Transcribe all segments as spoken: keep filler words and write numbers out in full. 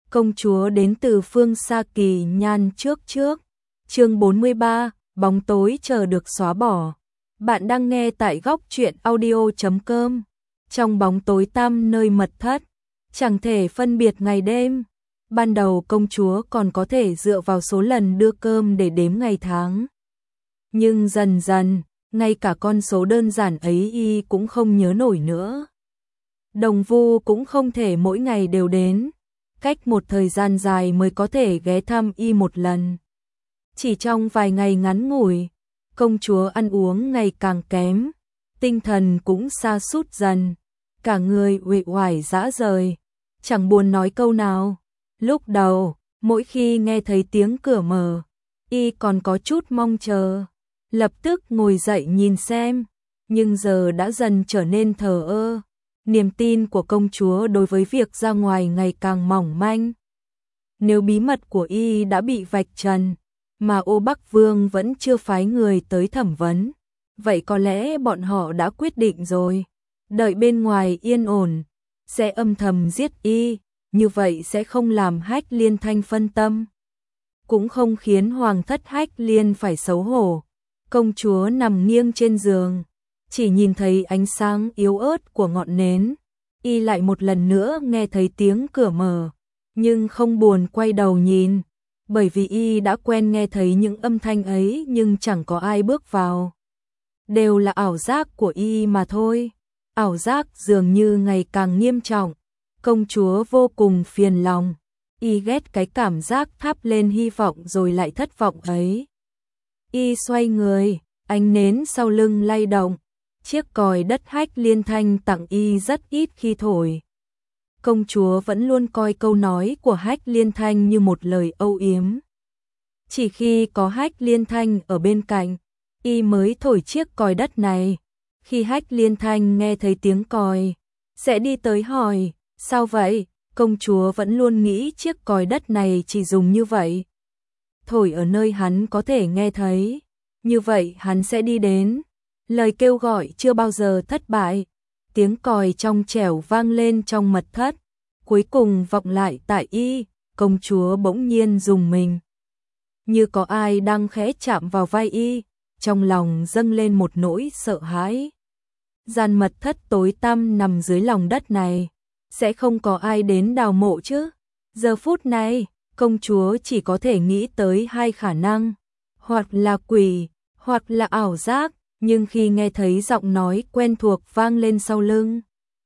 công chúa đến từ phương xa kỳ nhan trước trước. Chương bốn mươi ba, bóng tối chờ được xóa bỏ. Bạn đang nghe tại góc truyện audio chấm com. Trong bóng tối tăm nơi mật thất, chẳng thể phân biệt ngày đêm. Ban đầu công chúa còn có thể dựa vào số lần đưa cơm để đếm ngày tháng. Nhưng dần dần, ngay cả con số đơn giản ấy y cũng không nhớ nổi nữa. Đồng Vu cũng không thể mỗi ngày đều đến, cách một thời gian dài mới có thể ghé thăm y một lần. Chỉ trong vài ngày ngắn ngủi, công chúa ăn uống ngày càng kém, tinh thần cũng sa sút dần, cả người uể oải rã rời, chẳng buồn nói câu nào. Lúc đầu, mỗi khi nghe thấy tiếng cửa mở, y còn có chút mong chờ, lập tức ngồi dậy nhìn xem, nhưng giờ đã dần trở nên thờ ơ. Niềm tin của công chúa đối với việc ra ngoài ngày càng mỏng manh. Nếu bí mật của y đã bị vạch trần, mà Ô Bắc Vương vẫn chưa phái người tới thẩm vấn, vậy có lẽ bọn họ đã quyết định rồi, đợi bên ngoài yên ổn, sẽ âm thầm giết y, như vậy sẽ không làm Hách Liên Thanh phân tâm, cũng không khiến Hoàng thất Hách Liên phải xấu hổ. Công chúa nằm nghiêng trên giường, chỉ nhìn thấy ánh sáng yếu ớt của ngọn nến, y lại một lần nữa nghe thấy tiếng cửa mở, nhưng không buồn quay đầu nhìn, bởi vì y đã quen nghe thấy những âm thanh ấy nhưng chẳng có ai bước vào. Đều là ảo giác của y mà thôi, ảo giác dường như ngày càng nghiêm trọng, công chúa vô cùng phiền lòng, y ghét cái cảm giác thắp lên hy vọng rồi lại thất vọng ấy. Y xoay người, ánh nến sau lưng lay động. Chiếc còi đất Hách Liên Thanh tặng y rất ít khi thổi. Công chúa vẫn luôn coi câu nói của Hách Liên Thanh như một lời âu yếm. Chỉ khi có Hách Liên Thanh ở bên cạnh, y mới thổi chiếc còi đất này. Khi Hách Liên Thanh nghe thấy tiếng còi, sẽ đi tới hỏi, sao vậy? Công chúa vẫn luôn nghĩ chiếc còi đất này chỉ dùng như vậy. Thổi ở nơi hắn có thể nghe thấy, như vậy hắn sẽ đi đến. Lời kêu gọi chưa bao giờ thất bại, tiếng còi trong trẻo vang lên trong mật thất, cuối cùng vọng lại tại y, công chúa bỗng nhiên rùng mình. Như có ai đang khẽ chạm vào vai y, trong lòng dâng lên một nỗi sợ hãi. Gian mật thất tối tăm nằm dưới lòng đất này, sẽ không có ai đến đào mộ chứ? Giờ phút này, công chúa chỉ có thể nghĩ tới hai khả năng, hoặc là quỷ, hoặc là ảo giác. Nhưng khi nghe thấy giọng nói quen thuộc vang lên sau lưng,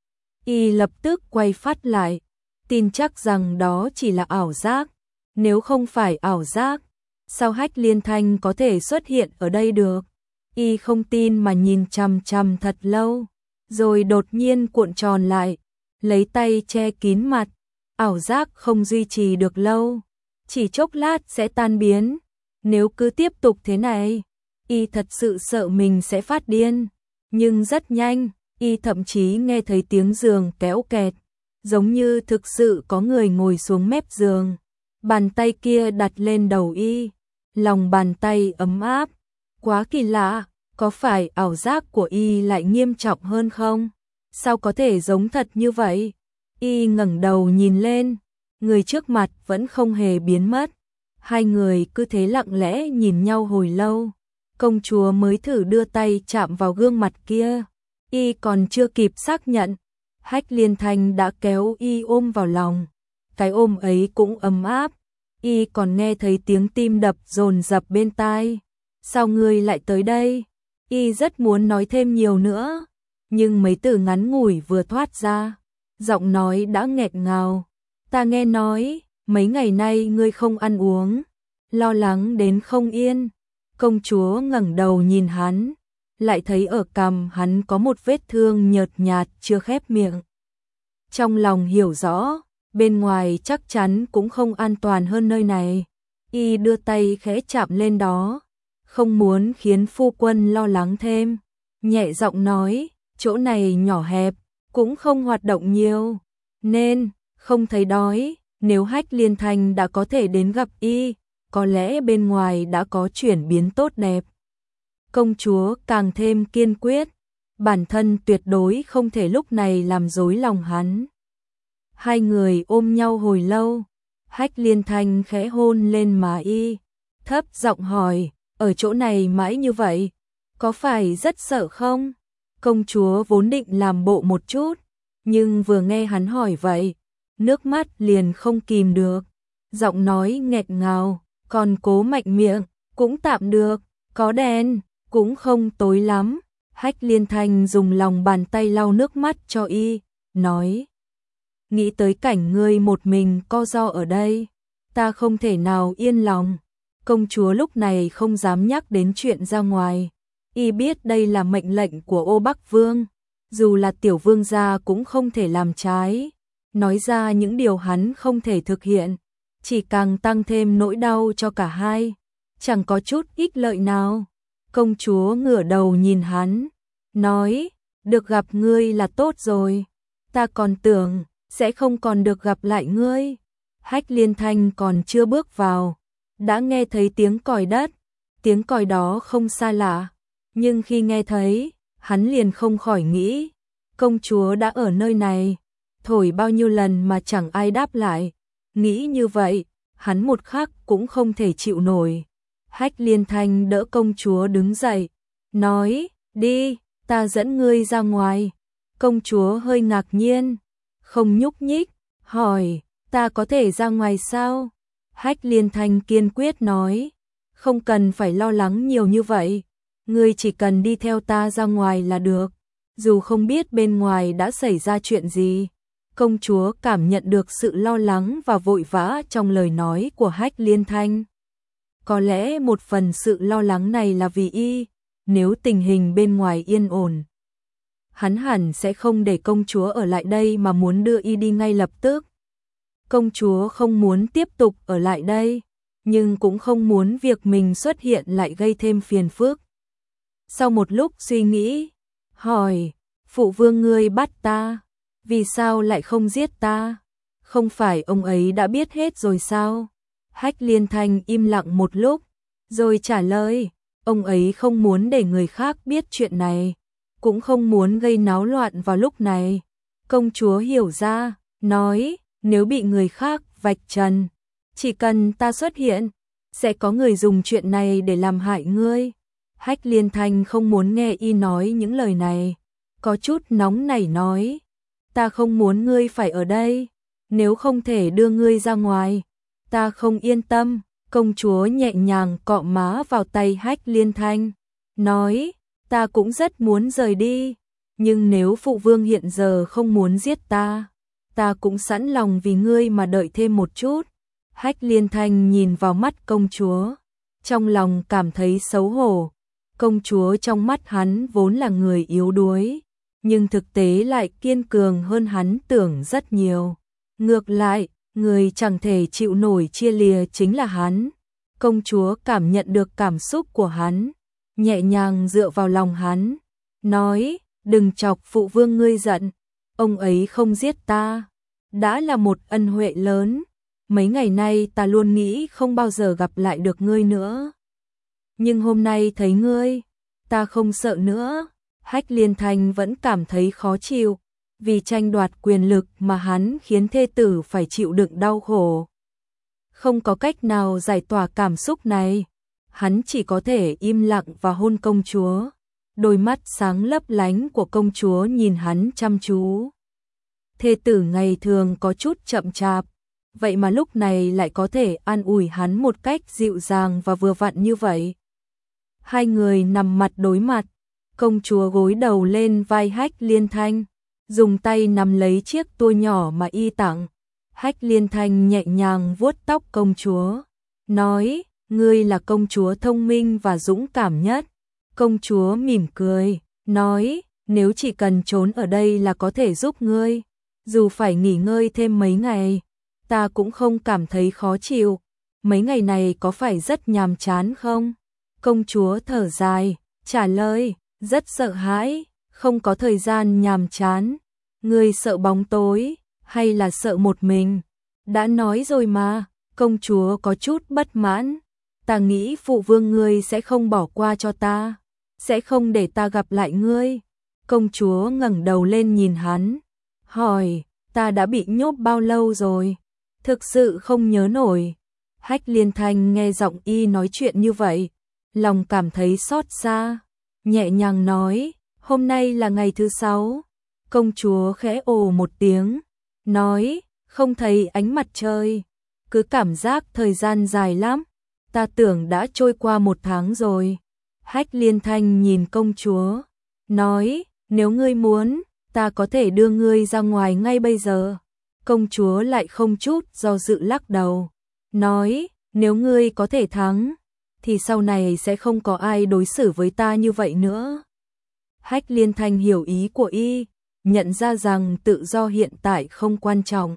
y lập tức quay phát lại, tin chắc rằng đó chỉ là ảo giác. Nếu không phải ảo giác, sao Hách Liên Thanh có thể xuất hiện ở đây được? Y không tin mà nhìn chằm chằm thật lâu, rồi đột nhiên cuộn tròn lại, lấy tay che kín mặt. Ảo giác không duy trì được lâu, chỉ chốc lát sẽ tan biến. Nếu cứ tiếp tục thế này, y thật sự sợ mình sẽ phát điên, nhưng rất nhanh, y thậm chí nghe thấy tiếng giường kéo kẹt, giống như thực sự có người ngồi xuống mép giường, bàn tay kia đặt lên đầu y, lòng bàn tay ấm áp, quá kỳ lạ, có phải ảo giác của y lại nghiêm trọng hơn không? Sao có thể giống thật như vậy? Y ngẩng đầu nhìn lên, người trước mặt vẫn không hề biến mất, hai người cứ thế lặng lẽ nhìn nhau hồi lâu. Công chúa mới thử đưa tay chạm vào gương mặt kia, y còn chưa kịp xác nhận, Hách Liên Thanh đã kéo y ôm vào lòng, cái ôm ấy cũng ấm áp, y còn nghe thấy tiếng tim đập dồn dập bên tai. Sao ngươi lại tới đây? Y rất muốn nói thêm nhiều nữa, nhưng mấy từ ngắn ngủi vừa thoát ra, giọng nói đã nghẹt ngào. Ta nghe nói, mấy ngày nay ngươi không ăn uống, lo lắng đến không yên. Công chúa ngẩng đầu nhìn hắn, lại thấy ở cằm hắn có một vết thương nhợt nhạt chưa khép miệng. Trong lòng hiểu rõ, bên ngoài chắc chắn cũng không an toàn hơn nơi này. Y đưa tay khẽ chạm lên đó, không muốn khiến phu quân lo lắng thêm. Nhẹ giọng nói, chỗ này nhỏ hẹp, cũng không hoạt động nhiều, nên không thấy đói. Nếu Hách Liên Thanh đã có thể đến gặp y, có lẽ bên ngoài đã có chuyển biến tốt đẹp. Công chúa càng thêm kiên quyết, bản thân tuyệt đối không thể lúc này làm rối lòng hắn. Hai người ôm nhau hồi lâu, Hách Liên Thanh khẽ hôn lên má y, thấp giọng hỏi, ở chỗ này mãi như vậy, có phải rất sợ không? Công chúa vốn định làm bộ một chút, nhưng vừa nghe hắn hỏi vậy, nước mắt liền không kìm được, giọng nói nghẹt ngào, còn cố mạnh miệng, cũng tạm được, có đèn, cũng không tối lắm. Hách Liên Thanh dùng lòng bàn tay lau nước mắt cho y, nói, nghĩ tới cảnh ngươi một mình co ro ở đây, ta không thể nào yên lòng. Công chúa lúc này không dám nhắc đến chuyện ra ngoài, y biết đây là mệnh lệnh của Ô Bắc Vương, dù là tiểu vương gia cũng không thể làm trái, nói ra những điều hắn không thể thực hiện, chỉ càng tăng thêm nỗi đau cho cả hai, chẳng có chút ích lợi nào. Công chúa ngửa đầu nhìn hắn, nói, được gặp ngươi là tốt rồi, ta còn tưởng sẽ không còn được gặp lại ngươi. Hách Liên Thanh còn chưa bước vào, đã nghe thấy tiếng còi đất, tiếng còi đó không xa lạ, nhưng khi nghe thấy, hắn liền không khỏi nghĩ, công chúa đã ở nơi này, thổi bao nhiêu lần mà chẳng ai đáp lại, nghĩ như vậy, hắn một khắc cũng không thể chịu nổi. Hách Liên Thanh đỡ công chúa đứng dậy, nói, đi, ta dẫn ngươi ra ngoài. Công chúa hơi ngạc nhiên, không nhúc nhích, hỏi, ta có thể ra ngoài sao? Hách Liên Thanh kiên quyết nói, không cần phải lo lắng nhiều như vậy, ngươi chỉ cần đi theo ta ra ngoài là được, dù không biết bên ngoài đã xảy ra chuyện gì. Công chúa cảm nhận được sự lo lắng và vội vã trong lời nói của Hách Liên Thanh. Có lẽ một phần sự lo lắng này là vì y, nếu tình hình bên ngoài yên ổn, hắn hẳn sẽ không để công chúa ở lại đây mà muốn đưa y đi ngay lập tức. Công chúa không muốn tiếp tục ở lại đây, nhưng cũng không muốn việc mình xuất hiện lại gây thêm phiền phức. Sau một lúc suy nghĩ, hỏi, phụ vương ngươi bắt ta, vì sao lại không giết ta? Không phải ông ấy đã biết hết rồi sao? Hách Liên Thanh im lặng một lúc, rồi trả lời, ông ấy không muốn để người khác biết chuyện này, cũng không muốn gây náo loạn vào lúc này. Công chúa hiểu ra, nói, nếu bị người khác vạch trần, chỉ cần ta xuất hiện, sẽ có người dùng chuyện này để làm hại ngươi. Hách Liên Thanh không muốn nghe y nói những lời này, có chút nóng nảy nói, ta không muốn ngươi phải ở đây, nếu không thể đưa ngươi ra ngoài, ta không yên tâm. Công chúa nhẹ nhàng cọ má vào tay Hách Liên Thanh, nói, ta cũng rất muốn rời đi, nhưng nếu phụ vương hiện giờ không muốn giết ta, ta cũng sẵn lòng vì ngươi mà đợi thêm một chút. Hách Liên Thanh nhìn vào mắt công chúa, trong lòng cảm thấy xấu hổ. Công chúa trong mắt hắn vốn là người yếu đuối, nhưng thực tế lại kiên cường hơn hắn tưởng rất nhiều. Ngược lại, người chẳng thể chịu nổi chia lìa chính là hắn. Công chúa cảm nhận được cảm xúc của hắn, nhẹ nhàng dựa vào lòng hắn, nói, đừng chọc phụ vương ngươi giận, ông ấy không giết ta, đã là một ân huệ lớn, mấy ngày nay ta luôn nghĩ không bao giờ gặp lại được ngươi nữa. Nhưng hôm nay thấy ngươi, ta không sợ nữa. Hách Liên Thanh vẫn cảm thấy khó chịu, vì tranh đoạt quyền lực mà hắn khiến thê tử phải chịu đựng đau khổ. Không có cách nào giải tỏa cảm xúc này, hắn chỉ có thể im lặng và hôn công chúa. Đôi mắt sáng lấp lánh của công chúa nhìn hắn chăm chú. Thê tử ngày thường có chút chậm chạp, vậy mà lúc này lại có thể an ủi hắn một cách dịu dàng và vừa vặn như vậy. Hai người nằm mặt đối mặt, công chúa gối đầu lên vai Hách Liên Thanh, dùng tay nắm lấy chiếc tua nhỏ mà y tặng. Hách Liên Thanh nhẹ nhàng vuốt tóc công chúa, nói, ngươi là công chúa thông minh và dũng cảm nhất. Công chúa mỉm cười, nói, nếu chỉ cần trốn ở đây là có thể giúp ngươi, dù phải nghỉ ngơi thêm mấy ngày, ta cũng không cảm thấy khó chịu. Mấy ngày này có phải rất nhàm chán không? Công chúa thở dài, trả lời, rất sợ hãi, không có thời gian nhàm chán. Ngươi sợ bóng tối, hay là sợ một mình? Đã nói rồi mà. Công chúa có chút bất mãn. Ta nghĩ phụ vương ngươi sẽ không bỏ qua cho ta, sẽ không để ta gặp lại ngươi. Công chúa ngẩng đầu lên nhìn hắn, hỏi, ta đã bị nhốt bao lâu rồi? Thực sự không nhớ nổi. Hách Liên Thanh nghe giọng y nói chuyện như vậy, lòng cảm thấy xót xa, nhẹ nhàng nói, hôm nay là ngày thứ sáu. Công chúa khẽ ồ một tiếng, nói, không thấy ánh mặt trời, cứ cảm giác thời gian dài lắm, ta tưởng đã trôi qua một tháng rồi. Hách Liên Thanh nhìn công chúa, nói, nếu ngươi muốn, ta có thể đưa ngươi ra ngoài ngay bây giờ. Công chúa lại không chút do dự lắc đầu, nói, nếu ngươi có thể thắng, thì sau này sẽ không có ai đối xử với ta như vậy nữa. Hách Liên Thanh hiểu ý của y, nhận ra rằng tự do hiện tại không quan trọng.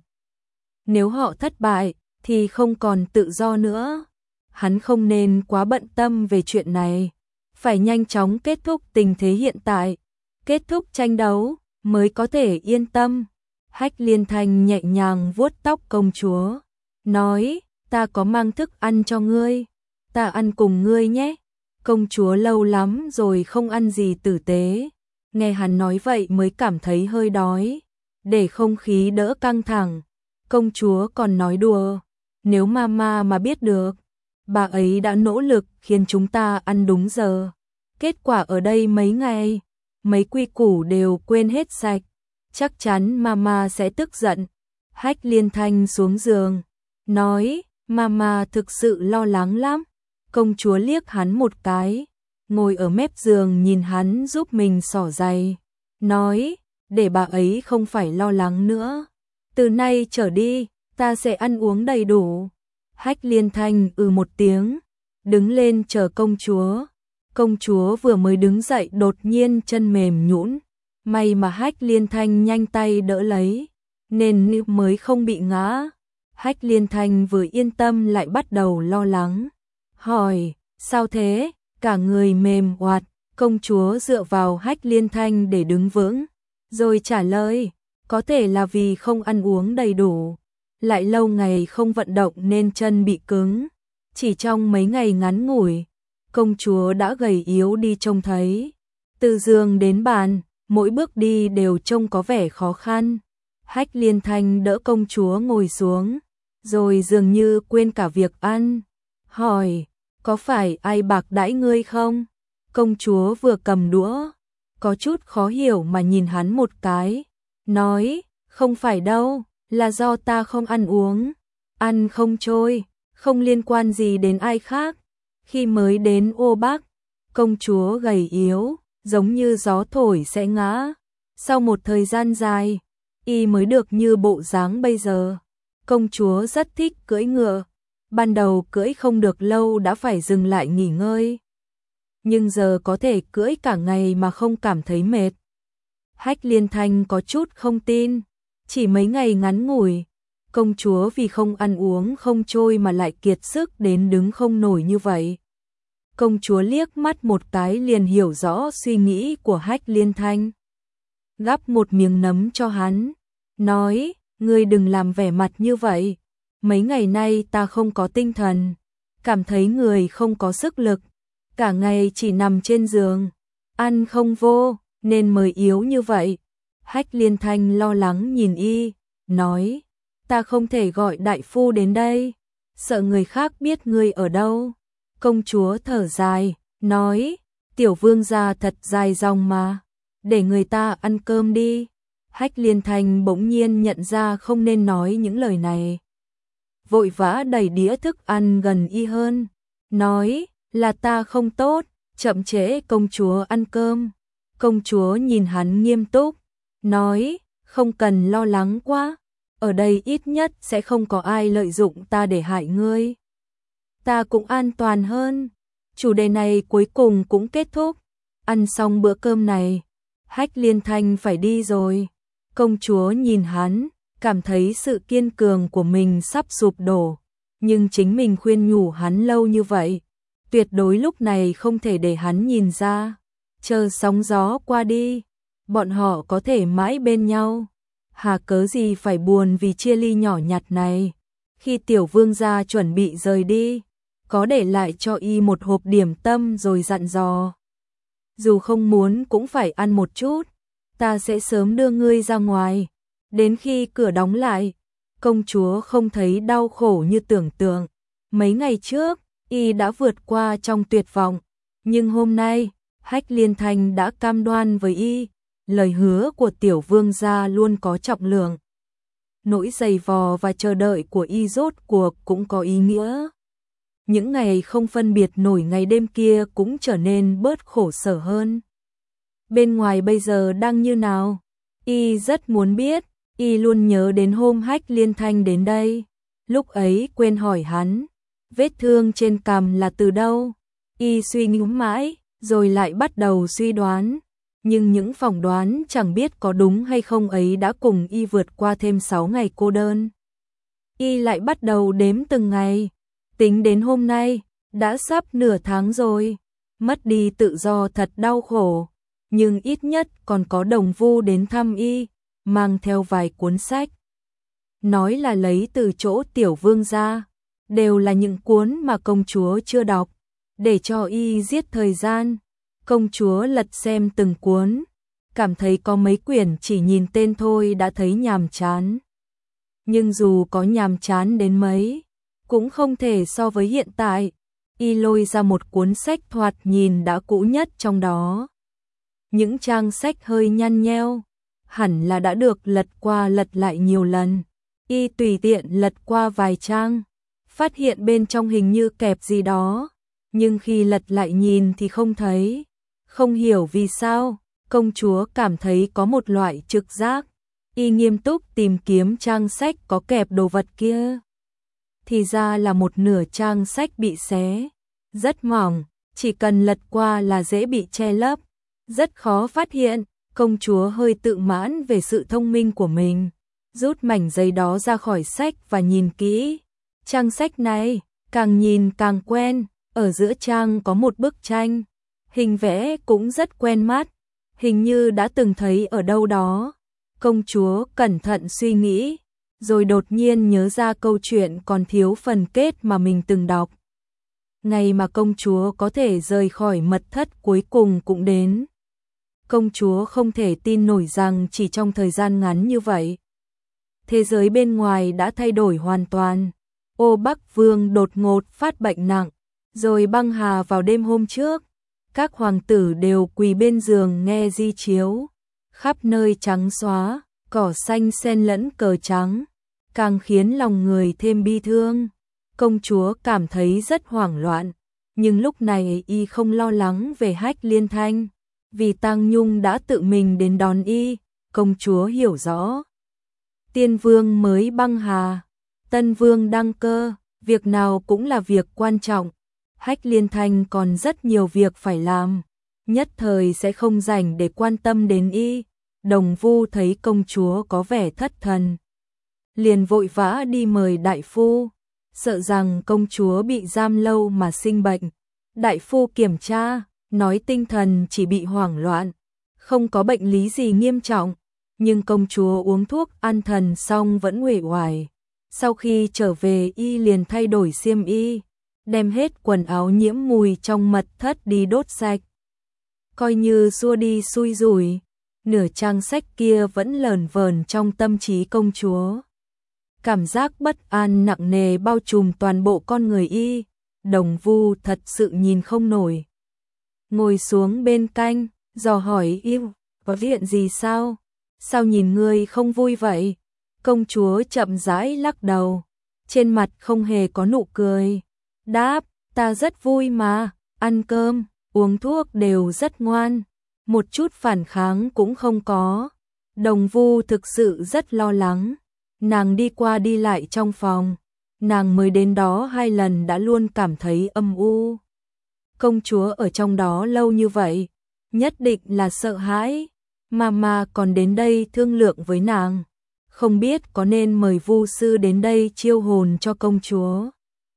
Nếu họ thất bại, thì không còn tự do nữa. Hắn không nên quá bận tâm về chuyện này, phải nhanh chóng kết thúc tình thế hiện tại, kết thúc tranh đấu, mới có thể yên tâm. Hách Liên Thanh nhẹ nhàng vuốt tóc công chúa, nói, ta có mang thức ăn cho ngươi, ta ăn cùng ngươi nhé. Công chúa lâu lắm rồi không ăn gì tử tế, nghe hắn nói vậy mới cảm thấy hơi đói. Để không khí đỡ căng thẳng, công chúa còn nói đùa, nếu mama mà biết được, bà ấy đã nỗ lực khiến chúng ta ăn đúng giờ. Kết quả ở đây mấy ngày, mấy quy củ đều quên hết sạch, chắc chắn mama sẽ tức giận. Hách Liên Thanh xuống giường, nói, mama thực sự lo lắng lắm. Công chúa liếc hắn một cái, ngồi ở mép giường nhìn hắn giúp mình xỏ giày, nói, để bà ấy không phải lo lắng nữa. Từ nay trở đi, ta sẽ ăn uống đầy đủ. Hách Liên Thanh ừ một tiếng, đứng lên chờ công chúa. Công chúa vừa mới đứng dậy đột nhiên chân mềm nhũn, may mà Hách Liên Thanh nhanh tay đỡ lấy, nên mới không bị ngã. Hách Liên Thanh vừa yên tâm lại bắt đầu lo lắng, hỏi, sao thế? Cả người mềm oạt. Công chúa dựa vào Hách Liên Thanh để đứng vững, rồi trả lời, có thể là vì không ăn uống đầy đủ, lại lâu ngày không vận động nên chân bị cứng. Chỉ trong mấy ngày ngắn ngủi, công chúa đã gầy yếu đi trông thấy. Từ giường đến bàn, mỗi bước đi đều trông có vẻ khó khăn. Hách Liên Thanh đỡ công chúa ngồi xuống, rồi dường như quên cả việc ăn, hỏi, có phải ai bạc đãi ngươi không? Công chúa vừa cầm đũa, có chút khó hiểu mà nhìn hắn một cái, nói, không phải đâu, là do ta không ăn uống, ăn không trôi, không liên quan gì đến ai khác. Khi mới đến Ô Bắc, công chúa gầy yếu, giống như gió thổi sẽ ngã. Sau một thời gian dài, y mới được như bộ dáng bây giờ. Công chúa rất thích cưỡi ngựa, ban đầu cưỡi không được lâu đã phải dừng lại nghỉ ngơi, nhưng giờ có thể cưỡi cả ngày mà không cảm thấy mệt. Hách Liên Thanh có chút không tin, chỉ mấy ngày ngắn ngủi, công chúa vì không ăn uống không trôi mà lại kiệt sức đến đứng không nổi như vậy. Công chúa liếc mắt một cái liền hiểu rõ suy nghĩ của Hách Liên Thanh, gắp một miếng nấm cho hắn, nói, ngươi đừng làm vẻ mặt như vậy, mấy ngày nay ta không có tinh thần, cảm thấy người không có sức lực, cả ngày chỉ nằm trên giường, ăn không vô, nên mới yếu như vậy. Hách Liên Thanh lo lắng nhìn y, nói, ta không thể gọi đại phu đến đây, sợ người khác biết ngươi ở đâu. Công chúa thở dài, nói, tiểu vương gia thật dài dòng mà, để người ta ăn cơm đi. Hách Liên Thanh bỗng nhiên nhận ra không nên nói những lời này, vội vã đẩy đĩa thức ăn gần y hơn, nói, là ta không tốt, chậm trễ công chúa ăn cơm. Công chúa nhìn hắn nghiêm túc, nói, không cần lo lắng quá, ở đây ít nhất sẽ không có ai lợi dụng ta để hại ngươi. Ta cũng an toàn hơn. Chủ đề này cuối cùng cũng kết thúc. Ăn xong bữa cơm này, Hách Liên Thanh phải đi rồi. Công chúa nhìn hắn, cảm thấy sự kiên cường của mình sắp sụp đổ, nhưng chính mình khuyên nhủ hắn lâu như vậy, tuyệt đối lúc này không thể để hắn nhìn ra. Chờ sóng gió qua đi, bọn họ có thể mãi bên nhau, hà cớ gì phải buồn vì chia ly nhỏ nhặt này. Khi tiểu vương gia chuẩn bị rời đi, có để lại cho y một hộp điểm tâm rồi dặn dò, dù không muốn cũng phải ăn một chút, ta sẽ sớm đưa ngươi ra ngoài, đến khi cửa đóng lại. công chúa không thấy đau khổ như tưởng tượng. Mấy ngày trước, y đã vượt qua trong tuyệt vọng, nhưng hôm nay, Hách Liên Thanh đã cam đoan với y, lời hứa của tiểu vương gia luôn có trọng lượng. Nỗi dày vò và chờ đợi của y rốt cuộc cũng có ý nghĩa. Những ngày không phân biệt nổi ngày đêm kia cũng trở nên bớt khổ sở hơn. Bên ngoài bây giờ đang như nào? Y rất muốn biết, y luôn nhớ đến hôm Hách Liên Thanh đến đây. Lúc ấy quên hỏi hắn, vết thương trên cằm là từ đâu? Y suy nghĩ mãi, rồi lại bắt đầu suy đoán. Nhưng những phỏng đoán chẳng biết có đúng hay không ấy đã cùng y vượt qua thêm sáu ngày cô đơn. Y lại bắt đầu đếm từng ngày. Tính đến hôm nay, đã sắp nửa tháng rồi. Mất đi tự do thật đau khổ. Nhưng ít nhất còn có Đồng Vu đến thăm y, mang theo vài cuốn sách. Nói là lấy từ chỗ tiểu vương ra. Đều là những cuốn mà công chúa chưa đọc. Để cho y giết thời gian. Công chúa lật xem từng cuốn. Cảm thấy có mấy quyển chỉ nhìn tên thôi đã thấy nhàm chán. Nhưng dù có nhàm chán đến mấy, cũng không thể so với hiện tại. Y lôi ra một cuốn sách thoạt nhìn đã cũ nhất trong đó. Những trang sách hơi nhăn nheo, hẳn là đã được lật qua lật lại nhiều lần. Y tùy tiện lật qua vài trang, phát hiện bên trong hình như kẹp gì đó, nhưng khi lật lại nhìn thì không thấy. Không hiểu vì sao, công chúa cảm thấy có một loại trực giác. Y nghiêm túc tìm kiếm trang sách có kẹp đồ vật kia. Thì ra là một nửa trang sách bị xé, rất mỏng, chỉ cần lật qua là dễ bị che lấp, rất khó phát hiện. Công chúa hơi tự mãn về sự thông minh của mình, rút mảnh giấy đó ra khỏi sách và nhìn kỹ. Trang sách này, càng nhìn càng quen, ở giữa trang có một bức tranh, hình vẽ cũng rất quen mắt, hình như đã từng thấy ở đâu đó. Công chúa cẩn thận suy nghĩ, rồi đột nhiên nhớ ra câu chuyện còn thiếu phần kết mà mình từng đọc. Ngày mà công chúa có thể rời khỏi mật thất cuối cùng cũng đến. Công chúa không thể tin nổi rằng chỉ trong thời gian ngắn như vậy, thế giới bên ngoài đã thay đổi hoàn toàn. Ô Bắc Vương đột ngột phát bệnh nặng, rồi băng hà vào đêm hôm trước. Các hoàng tử đều quỳ bên giường nghe di chiếu. Khắp nơi trắng xóa, cỏ xanh xen lẫn cờ trắng, càng khiến lòng người thêm bi thương. Công chúa cảm thấy rất hoảng loạn, nhưng lúc này y không lo lắng về Hách Liên Thanh, vì Tang Nhung đã tự mình đến đón y. Công chúa hiểu rõ, Tiên Vương mới băng hà, Tân Vương đăng cơ, việc nào cũng là việc quan trọng. Hách Liên Thanh còn rất nhiều việc phải làm, nhất thời sẽ không rảnh để quan tâm đến y. Đồng Vu thấy công chúa có vẻ thất thần, liền vội vã đi mời đại phu, sợ rằng công chúa bị giam lâu mà sinh bệnh. Đại phu kiểm tra, nói tinh thần chỉ bị hoảng loạn, không có bệnh lý gì nghiêm trọng, nhưng công chúa uống thuốc an thần xong vẫn uể oải. Sau khi trở về y liền thay đổi xiêm y, đem hết quần áo nhiễm mùi trong mật thất đi đốt sạch. Coi như xua đi xui rủi, nửa trang sách kia vẫn lờn vờn trong tâm trí công chúa. Cảm giác bất an nặng nề bao trùm toàn bộ con người y. Đồng Vu thật sự nhìn không nổi, ngồi xuống bên cạnh, dò hỏi y, có chuyện gì sao? Sao nhìn ngươi không vui vậy? Công chúa chậm rãi lắc đầu, trên mặt không hề có nụ cười. Đáp, ta rất vui mà, ăn cơm, uống thuốc đều rất ngoan, một chút phản kháng cũng không có. Đồng Vu thực sự rất lo lắng, nàng đi qua đi lại trong phòng, nàng mới đến đó hai lần đã luôn cảm thấy âm u. Công chúa ở trong đó lâu như vậy, nhất định là sợ hãi, mà mà còn đến đây thương lượng với nàng. Không biết có nên mời Vu sư đến đây chiêu hồn cho công chúa.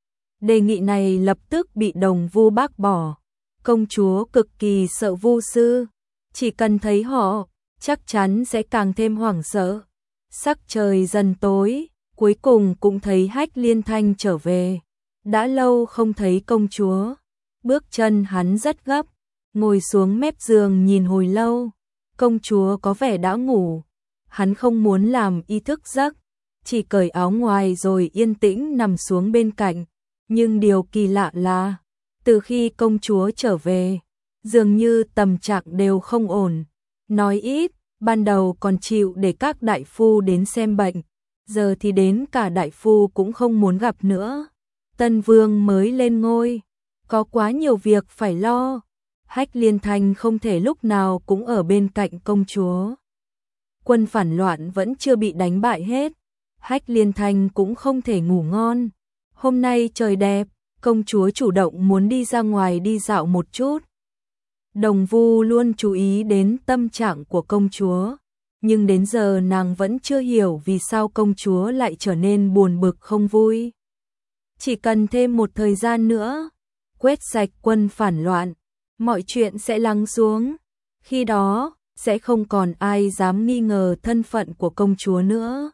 Đề nghị này lập tức bị Đồng Vu bác bỏ. Công chúa cực kỳ sợ Vu sư, chỉ cần thấy họ, chắc chắn sẽ càng thêm hoảng sợ. Sắc trời dần tối, cuối cùng cũng thấy Hách Liên Thanh trở về. Đã lâu không thấy công chúa, bước chân hắn rất gấp, ngồi xuống mép giường nhìn hồi lâu. Công chúa có vẻ đã ngủ, hắn không muốn làm y thức giấc, chỉ cởi áo ngoài rồi yên tĩnh nằm xuống bên cạnh. Nhưng điều kỳ lạ là, từ khi công chúa trở về, dường như tâm trạng đều không ổn. Nói ít, ban đầu còn chịu để các đại phu đến xem bệnh, giờ thì đến cả đại phu cũng không muốn gặp nữa. Tân vương mới lên ngôi, có quá nhiều việc phải lo. Hách Liên Thanh không thể lúc nào cũng ở bên cạnh công chúa. Quân phản loạn vẫn chưa bị đánh bại hết, Hách Liên Thanh cũng không thể ngủ ngon. Hôm nay trời đẹp, công chúa chủ động muốn đi ra ngoài đi dạo một chút. Đồng Vu luôn chú ý đến tâm trạng của công chúa, nhưng đến giờ nàng vẫn chưa hiểu vì sao công chúa lại trở nên buồn bực không vui. Chỉ cần thêm một thời gian nữa, quét sạch quân phản loạn, mọi chuyện sẽ lắng xuống. Khi đó, sẽ không còn ai dám nghi ngờ thân phận của công chúa nữa.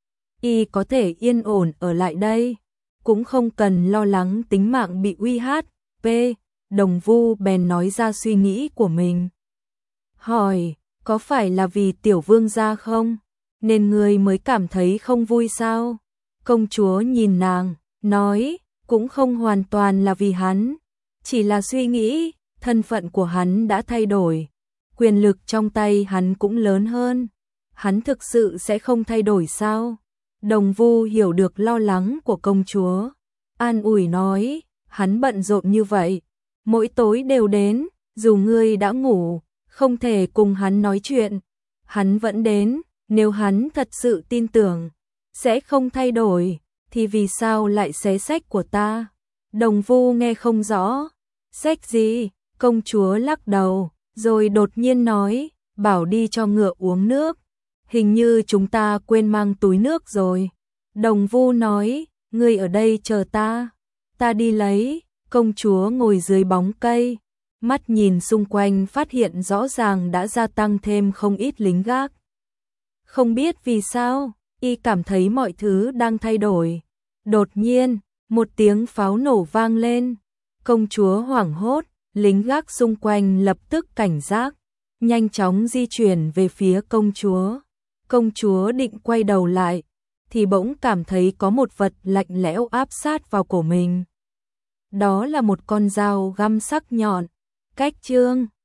Y có thể yên ổn ở lại đây, cũng không cần lo lắng tính mạng bị uy hiếp. Đồng Vu bèn nói ra suy nghĩ của mình. Hỏi, có phải là vì tiểu vương gia không? Nên người mới cảm thấy không vui sao? Công chúa nhìn nàng, nói, cũng không hoàn toàn là vì hắn. Chỉ là suy nghĩ, thân phận của hắn đã thay đổi. Quyền lực trong tay hắn cũng lớn hơn. Hắn thực sự sẽ không thay đổi sao? Đồng Vu hiểu được lo lắng của công chúa. An ủi nói, hắn bận rộn như vậy. Mỗi tối đều đến, dù ngươi đã ngủ, không thể cùng hắn nói chuyện. Hắn vẫn đến, nếu hắn thật sự tin tưởng, sẽ không thay đổi, thì vì sao lại xé sách của ta? Đồng Vu nghe không rõ. Sách gì? Công chúa lắc đầu, rồi đột nhiên nói, bảo đi cho ngựa uống nước. Hình như chúng ta quên mang túi nước rồi. Đồng Vu nói, ngươi ở đây chờ ta, ta đi lấy. Công chúa ngồi dưới bóng cây, mắt nhìn xung quanh phát hiện rõ ràng đã gia tăng thêm không ít lính gác. Không biết vì sao, y cảm thấy mọi thứ đang thay đổi. Đột nhiên, một tiếng pháo nổ vang lên. Công chúa hoảng hốt, lính gác xung quanh lập tức cảnh giác, nhanh chóng di chuyển về phía công chúa. Công chúa định quay đầu lại, thì bỗng cảm thấy có một vật lạnh lẽo áp sát vào cổ mình. Đó là một con dao găm sắc nhọn. Cách chương